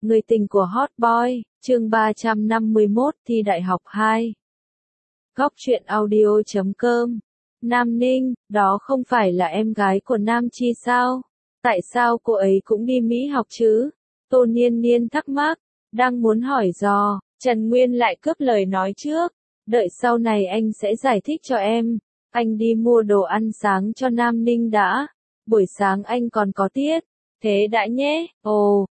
Người tình của Hot Boy, chương 351, thi đại học 2. Góc truyện audio.com. Nam Ninh, đó không phải là em gái của Nam Chi sao? Tại sao cô ấy cũng đi Mỹ học chứ? Tô Niên Niên thắc mắc, đang muốn hỏi dò, Trần Nguyên lại cướp lời nói trước. Đợi sau này anh sẽ giải thích cho em. Anh đi mua đồ ăn sáng cho Nam Ninh đã. Buổi sáng anh còn có tiết. Thế đã nhé, ồ,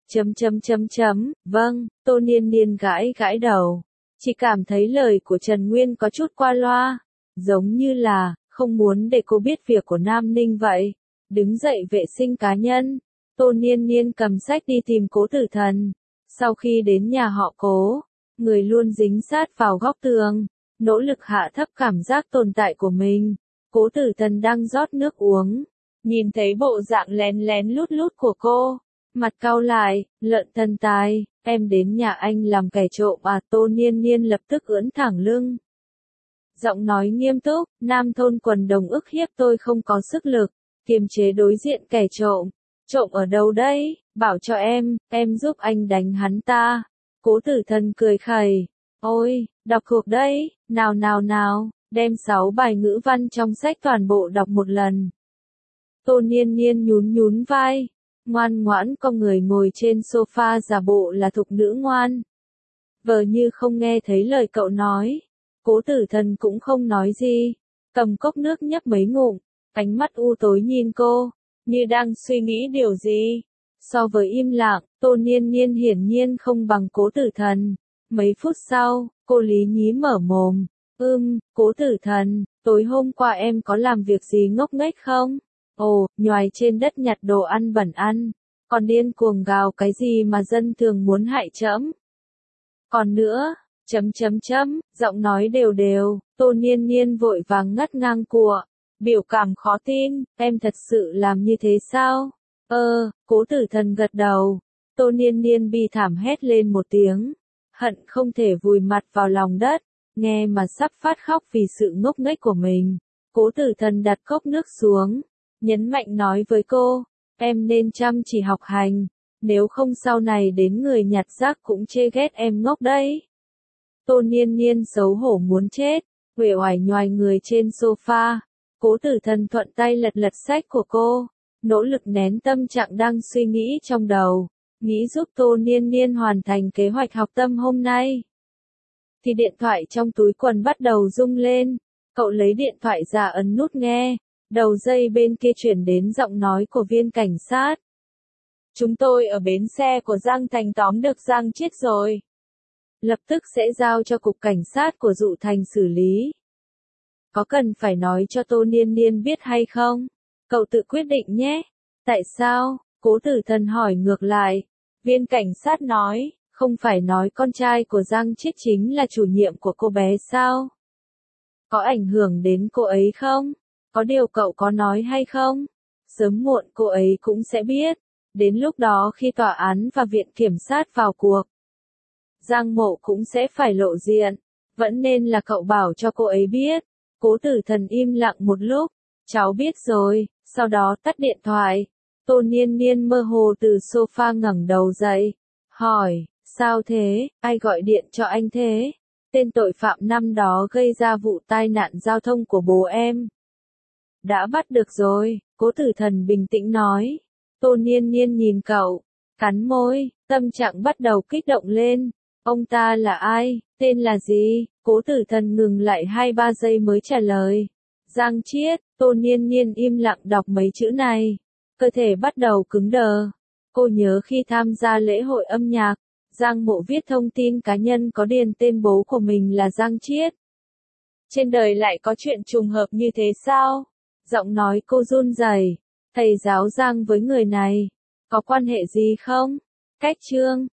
vâng, Tô Niên Niên gãi gãi đầu. Chỉ cảm thấy lời của Trần Nguyên có chút qua loa, giống như là, không muốn để cô biết việc của Nam Ninh vậy. Đứng dậy vệ sinh cá nhân, Tô Niên Niên cầm sách đi tìm Cố Tử Thần. Sau khi đến nhà họ Cố, người luôn dính sát vào góc tường, nỗ lực hạ thấp cảm giác tồn tại của mình. Cố Tử Thần đang rót nước uống. Nhìn thấy bộ dạng lén lén lút lút của cô, mặt cau lại, Lợn thần tài, em đến nhà anh làm kẻ trộm à? Tô Niên Niên lập tức ưỡn thẳng lưng. Giọng nói nghiêm túc, Nam thôn quần đồng ức hiếp tôi không có sức lực, kiềm chế đối diện kẻ trộm. Trộm ở đâu đấy, bảo cho em giúp anh đánh hắn ta. Cố Tử Thần cười khẩy, ôi, đọc thuộc đấy, nào, đem 6 bài ngữ văn trong sách toàn bộ đọc một lần. Tô Niên Niên nhún vai, ngoan ngoãn con người ngồi trên sofa giả bộ là thục nữ ngoan. Vờ như không nghe thấy lời cậu nói. Cố Tử Thần cũng không nói gì, cầm cốc nước nhấp mấy ngụm, ánh mắt u tối nhìn cô, như đang suy nghĩ điều gì. So với im lặng, Tô Niên Niên hiển nhiên không bằng Cố Tử Thần. Mấy phút sau, cô lý nhí mở mồm, Cố Tử Thần, tối hôm qua em có làm việc gì ngốc nghếch không? Ồ, nhoài trên đất nhặt đồ ăn bẩn ăn, còn điên cuồng gào cái gì mà dân thường muốn hại trẫm. Còn nữa, giọng nói đều đều, Tô Niên Niên vội vàng ngắt ngang của, biểu cảm khó tin, em thật sự làm như thế sao? Cố Tử Thần gật đầu. Tô Niên Niên bi thảm hét lên một tiếng, hận không thể vùi mặt vào lòng đất, nghe mà sắp phát khóc vì sự ngốc nghếch của mình. Cố Tử Thần đặt cốc nước xuống, nhấn mạnh nói với cô, em nên chăm chỉ học hành, nếu không sau này đến người nhặt rác cũng chê ghét em ngốc đấy. Tô Niên Niên xấu hổ muốn chết, uể oải nhoài người trên sofa. Cố Tử Thần thuận tay lật sách của cô, nỗ lực nén tâm trạng đang suy nghĩ trong đầu, nghĩ giúp Tô Niên Niên hoàn thành kế hoạch học tâm hôm nay. Thì điện thoại trong túi quần bắt đầu rung lên, cậu lấy điện thoại ra ấn nút nghe. Đầu dây bên kia chuyển đến giọng nói của viên cảnh sát. Chúng tôi ở bến xe của Giang Thành tóm được Giang Chiết rồi. Lập tức sẽ giao cho cục cảnh sát của Dụ Thành xử lý. Có cần phải nói cho Tô Niên Niên biết hay không? Cậu tự quyết định nhé. Tại sao? Cố Tử Thần hỏi ngược lại. Viên cảnh sát nói, không phải nói con trai của Giang Chiết chính là chủ nhiệm của cô bé sao? Có ảnh hưởng đến cô ấy không? Có điều cậu có nói hay không? Sớm muộn cô ấy cũng sẽ biết. Đến lúc đó khi tòa án và viện kiểm sát vào cuộc, Giang Mộ cũng sẽ phải lộ diện. Vẫn nên là cậu bảo cho cô ấy biết. Cố Tử Thần im lặng một lúc. Cháu biết rồi. Sau đó tắt điện thoại. Tô Niên Niên mơ hồ từ sofa ngẩng đầu dậy. Hỏi, sao thế? Ai gọi điện cho anh thế? Tên tội phạm năm đó gây ra vụ tai nạn giao thông của bố em. Đã bắt được rồi, Cố Tử Thần bình tĩnh nói. Tô Niên Niên nhìn cậu, cắn môi, tâm trạng bắt đầu kích động lên. Ông ta là ai, tên là gì? Cố Tử Thần ngừng lại 2-3 giây mới trả lời. Giang Chiết. Tô Niên Niên im lặng đọc mấy chữ này. Cơ thể bắt đầu cứng đờ. Cô nhớ khi tham gia lễ hội âm nhạc, Giang Mộ viết thông tin cá nhân có điền tên bố của mình là Giang Chiết. Trên đời lại có chuyện trùng hợp như thế sao? Giọng nói cô run rẩy. Thầy giáo Giang với người này, có quan hệ gì không? Cách chương